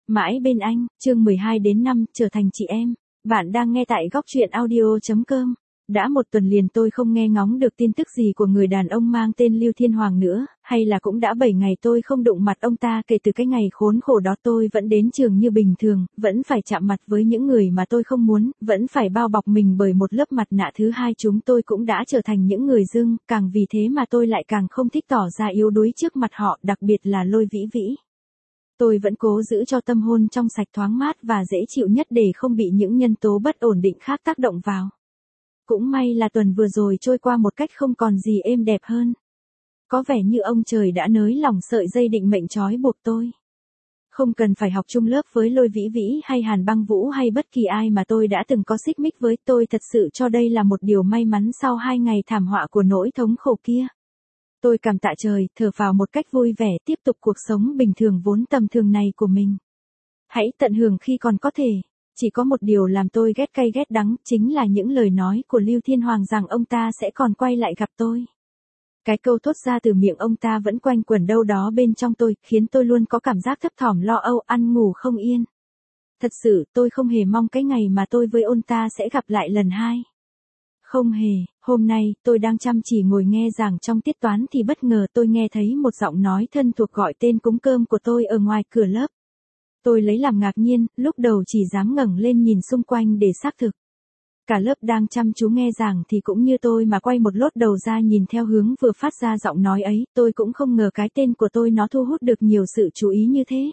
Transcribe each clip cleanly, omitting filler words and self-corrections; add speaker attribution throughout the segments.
Speaker 1: Mãi bên anh, chương 12 đến 5, trở thành chị em. Bạn đang nghe tại góc truyện audio.com. Đã một tuần liền tôi không nghe ngóng được tin tức gì của người đàn ông mang tên Lưu Thiên Hoàng nữa, hay là cũng đã 7 ngày tôi không đụng mặt ông ta. Kể từ cái ngày khốn khổ đó tôi vẫn đến trường như bình thường, vẫn phải chạm mặt với những người mà tôi không muốn, vẫn phải bao bọc mình bởi một lớp mặt nạ thứ hai. Chúng tôi cũng đã trở thành những người dưng, càng vì thế mà tôi lại càng không thích tỏ ra yếu đuối trước mặt họ, đặc biệt là Lôi Vĩ Vĩ. Tôi vẫn cố giữ cho tâm hồn trong sạch thoáng mát và dễ chịu nhất để không bị những nhân tố bất ổn định khác tác động vào. Cũng may là tuần vừa rồi trôi qua một cách không còn gì êm đẹp hơn. Có vẻ như ông trời đã nới lỏng sợi dây định mệnh trói buộc tôi. Không cần phải học chung lớp với Lôi Vĩ Vĩ hay Hàn Băng Vũ hay bất kỳ ai mà tôi đã từng có xích mích với. Tôi thật sự cho đây là một điều may mắn sau 2 ngày thảm họa của nỗi thống khổ kia. Tôi cảm tạ trời, thở phào một cách vui vẻ tiếp tục cuộc sống bình thường vốn tầm thường này của mình. Hãy tận hưởng khi còn có thể. Chỉ có một điều làm tôi ghét cay ghét đắng, chính là những lời nói của Lưu Thiên Hoàng rằng ông ta sẽ còn quay lại gặp tôi. Cái câu thốt ra từ miệng ông ta vẫn quanh quẩn đâu đó bên trong tôi, khiến tôi luôn có cảm giác thấp thỏm lo âu, ăn ngủ không yên. Thật sự, tôi không hề mong cái ngày mà tôi với ông ta sẽ gặp lại lần hai. Không hề, hôm nay, tôi đang chăm chỉ ngồi nghe giảng trong tiết toán thì bất ngờ tôi nghe thấy một giọng nói thân thuộc gọi tên cúng cơm của tôi ở ngoài cửa lớp. Tôi lấy làm ngạc nhiên, lúc đầu chỉ dám ngẩng lên nhìn xung quanh để xác thực. Cả lớp đang chăm chú nghe giảng thì cũng như tôi mà quay một lốt đầu ra nhìn theo hướng vừa phát ra giọng nói ấy, tôi cũng không ngờ cái tên của tôi nó thu hút được nhiều sự chú ý như thế.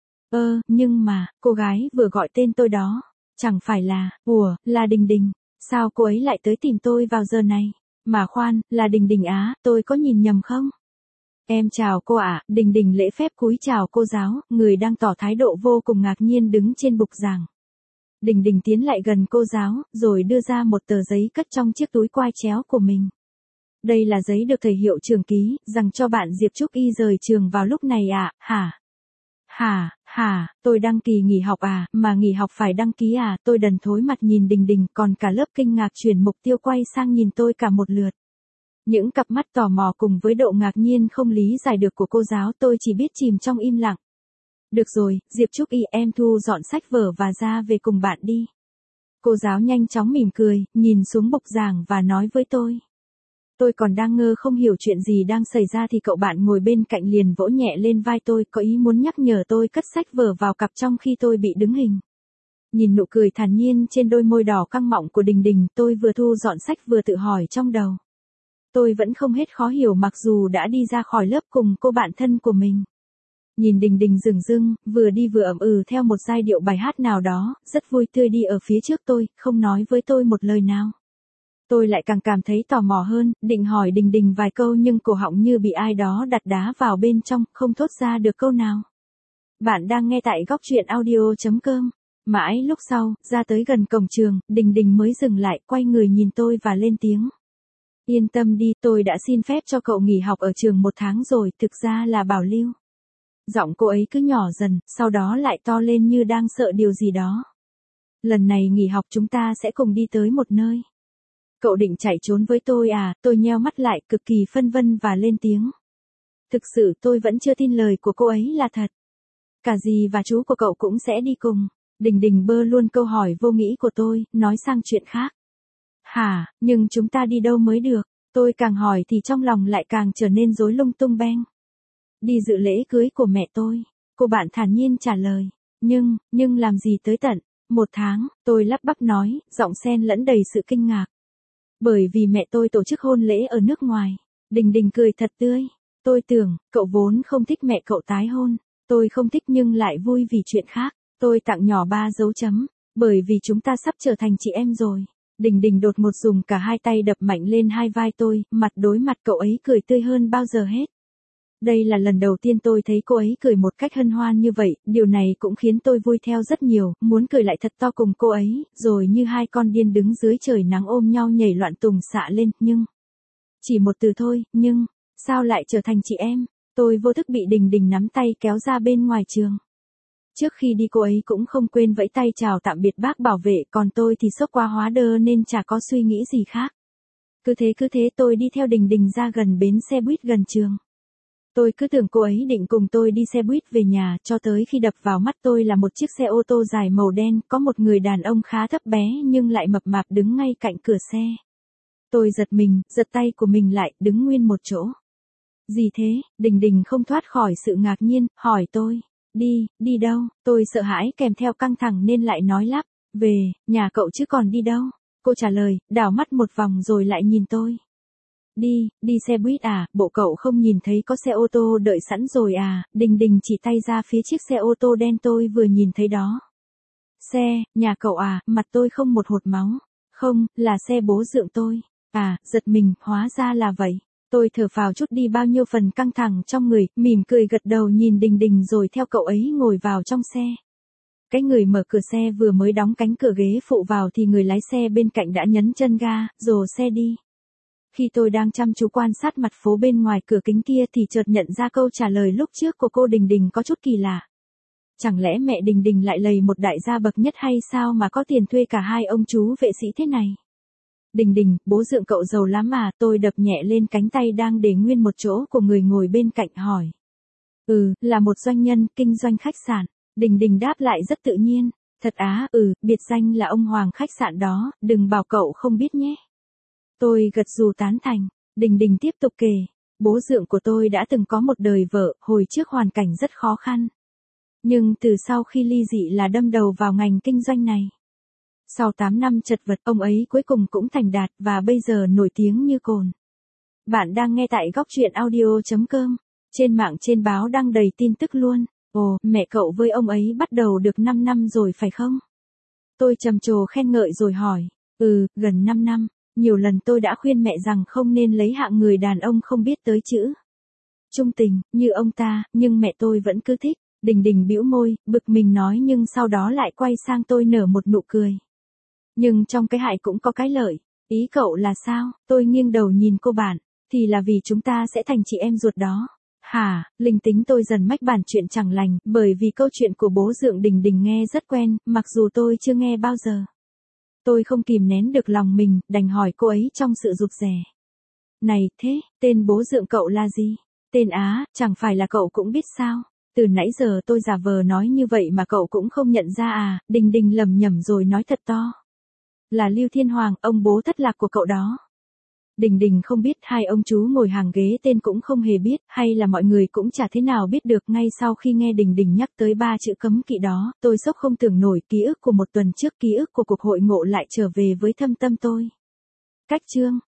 Speaker 1: Nhưng mà, cô gái vừa gọi tên tôi đó, chẳng phải là, là Đình Đình. Sao cô ấy lại tới tìm tôi vào giờ này? Mà khoan, là Đình Đình á, tôi có nhìn nhầm không? Em chào cô ạ. Đình Đình lễ phép cúi chào cô giáo, người đang tỏ thái độ vô cùng ngạc nhiên đứng trên bục giảng. Đình Đình tiến lại gần cô giáo, rồi đưa ra một tờ giấy cất trong chiếc túi quai chéo của mình. Đây là giấy được thầy hiệu trưởng ký, rằng cho bạn Diệp Trúc Y rời trường vào lúc này ạ. Hả, tôi đăng kỳ nghỉ học à, mà nghỉ học phải đăng ký à. Tôi đần thối mặt nhìn Đình Đình, còn cả lớp kinh ngạc chuyển mục tiêu quay sang nhìn tôi cả một lượt. Những cặp mắt tò mò cùng với độ ngạc nhiên không lý giải được của cô giáo, tôi chỉ biết chìm trong im lặng. Được rồi, Diệp Trúc Y, em thu dọn sách vở và ra về cùng bạn đi. Cô giáo nhanh chóng mỉm cười, nhìn xuống bục giảng và nói với tôi. Tôi còn đang ngơ không hiểu chuyện gì đang xảy ra thì cậu bạn ngồi bên cạnh liền vỗ nhẹ lên vai tôi, có ý muốn nhắc nhở tôi cất sách vở vào cặp trong khi tôi bị đứng hình. Nhìn nụ cười thản nhiên trên đôi môi đỏ căng mọng của Đình Đình, tôi vừa thu dọn sách vừa tự hỏi trong đầu. Tôi vẫn không hết khó hiểu mặc dù đã đi ra khỏi lớp cùng cô bạn thân của mình. Nhìn Đình Đình dửng dưng, vừa đi vừa ậm theo một giai điệu bài hát nào đó, rất vui tươi đi ở phía trước tôi, không nói với tôi một lời nào. Tôi lại càng cảm thấy tò mò hơn, định hỏi Đình Đình vài câu nhưng cổ họng như bị ai đó đặt đá vào bên trong, không thốt ra được câu nào. Bạn đang nghe tại góc truyện audio.com. Mãi lúc sau, ra tới gần cổng trường, Đình Đình mới dừng lại, quay người nhìn tôi và lên tiếng. Yên tâm đi, tôi đã xin phép cho cậu nghỉ học ở trường 1 tháng rồi, thực ra là bảo lưu. Giọng cô ấy cứ nhỏ dần, sau đó lại to lên như đang sợ điều gì đó. Lần này nghỉ học chúng ta sẽ cùng đi tới một nơi. Cậu định chạy trốn với tôi à? Tôi nheo mắt lại, cực kỳ phân vân và lên tiếng. Thực sự tôi vẫn chưa tin lời của cô ấy là thật. Cả dì và chú của cậu cũng sẽ đi cùng. Đình Đình bơ luôn câu hỏi vô nghĩ của tôi, nói sang chuyện khác. Nhưng chúng ta đi đâu mới được? Tôi càng hỏi thì trong lòng lại càng trở nên rối lung tung beng. Đi dự lễ cưới của mẹ tôi. Cô bạn thản nhiên trả lời. Nhưng làm gì tới tận 1 tháng, tôi lắp bắp nói, giọng xen lẫn đầy sự kinh ngạc. Bởi vì mẹ tôi tổ chức hôn lễ ở nước ngoài. Đình Đình cười thật tươi. Tôi tưởng, cậu vốn không thích mẹ cậu tái hôn. Tôi không thích nhưng lại vui vì chuyện khác. Tôi tặng nhỏ 3 dấu chấm. Bởi vì chúng ta sắp trở thành chị em rồi. Đình Đình đột ngột dùng cả hai tay đập mạnh lên hai vai tôi, mặt đối mặt cậu ấy cười tươi hơn bao giờ hết. Đây là lần đầu tiên tôi thấy cô ấy cười một cách hân hoan như vậy, điều này cũng khiến tôi vui theo rất nhiều, muốn cười lại thật to cùng cô ấy, rồi như hai con điên đứng dưới trời nắng ôm nhau nhảy loạn tùng xạ lên, nhưng... Chỉ một từ thôi, nhưng, sao lại trở thành chị em? Tôi vô thức bị Đình Đình nắm tay kéo ra bên ngoài trường. Trước khi đi cô ấy cũng không quên vẫy tay chào tạm biệt bác bảo vệ, còn tôi thì sốc quá hóa đơ nên chả có suy nghĩ gì khác. Cứ thế tôi đi theo Đình Đình ra gần bến xe buýt gần trường. Tôi cứ tưởng cô ấy định cùng tôi đi xe buýt về nhà, cho tới khi đập vào mắt tôi là một chiếc xe ô tô dài màu đen, có một người đàn ông khá thấp bé nhưng lại mập mạp đứng ngay cạnh cửa xe. Tôi giật mình, giật tay của mình lại, đứng nguyên một chỗ. Gì thế? Đình Đình không thoát khỏi sự ngạc nhiên, hỏi tôi. Đi đâu? Tôi sợ hãi kèm theo căng thẳng nên lại nói lắp. Về, nhà cậu chứ còn đi đâu? Cô trả lời, đảo mắt một vòng rồi lại nhìn tôi. Đi xe buýt à, bộ cậu không nhìn thấy có xe ô tô đợi sẵn rồi à? Đình Đình chỉ tay ra phía chiếc xe ô tô đen tôi vừa nhìn thấy đó. Nhà cậu à, mặt tôi không một hột máu. Không, là xe bố dượng tôi. À, giật mình, hóa ra là vậy. Tôi thở phào chút đi bao nhiêu phần căng thẳng trong người, mỉm cười gật đầu nhìn Đình Đình rồi theo cậu ấy ngồi vào trong xe. Cái người mở cửa xe vừa mới đóng cánh cửa ghế phụ vào thì người lái xe bên cạnh đã nhấn chân ga, rồ xe đi. Khi tôi đang chăm chú quan sát mặt phố bên ngoài cửa kính kia thì chợt nhận ra câu trả lời lúc trước của cô Đình Đình có chút kỳ lạ. Chẳng lẽ mẹ Đình Đình lại lầy một đại gia bậc nhất hay sao mà có tiền thuê cả hai ông chú vệ sĩ thế này? Đình, bố dượng cậu giàu lắm à? Tôi đập nhẹ lên cánh tay đang để nguyên một chỗ của người ngồi bên cạnh hỏi. Là một doanh nhân, kinh doanh khách sạn. Đình đáp lại rất tự nhiên. Thật á? Biệt danh là ông Hoàng khách sạn đó, đừng bảo cậu không biết nhé. Tôi gật gù tán thành. Đình tiếp tục kể. Bố dượng của tôi đã từng có một đời vợ, hồi trước hoàn cảnh rất khó khăn. Nhưng từ sau khi ly dị là đâm đầu vào ngành kinh doanh này. Sau 8 năm chật vật, ông ấy cuối cùng cũng thành đạt và bây giờ nổi tiếng như cồn. Bạn đang nghe tại góc truyện audio.com. Trên mạng trên báo đăng đầy tin tức luôn. Ồ, mẹ cậu với ông ấy bắt đầu được 5 năm rồi phải không? Tôi trầm trồ khen ngợi rồi hỏi. Gần 5 năm. Nhiều lần tôi đã khuyên mẹ rằng không nên lấy hạng người đàn ông không biết tới chữ trung tình, như ông ta, nhưng mẹ tôi vẫn cứ thích. Đình bĩu môi, bực mình nói nhưng sau đó lại quay sang tôi nở một nụ cười. Nhưng trong cái hại cũng có cái lợi. Ý cậu là sao? Tôi nghiêng đầu nhìn cô bạn. Thì là vì chúng ta sẽ thành chị em ruột đó. Hả? Linh tính tôi dần mách bản chuyện chẳng lành, bởi vì câu chuyện của bố dượng Đình nghe rất quen, mặc dù tôi chưa nghe bao giờ. Tôi không kìm nén được lòng mình, đành hỏi cô ấy trong sự rụt rè. Này, thế, tên bố dượng cậu là gì? Tên Á, chẳng phải là cậu cũng biết sao? Từ nãy giờ tôi giả vờ nói như vậy mà cậu cũng không nhận ra à? Đình lẩm nhẩm rồi nói thật to. Là Lưu Thiên Hoàng, ông bố thất lạc của cậu đó. Đình không biết, hai ông chú ngồi hàng ghế tên cũng không hề biết, hay là mọi người cũng chả thế nào biết được. Ngay sau khi nghe Đình nhắc tới 3 chữ cấm kỵ đó, tôi sốc không tưởng nổi. Ký ức của một tuần trước, ký ức của cuộc hội ngộ lại trở về với thâm tâm tôi. Cách chương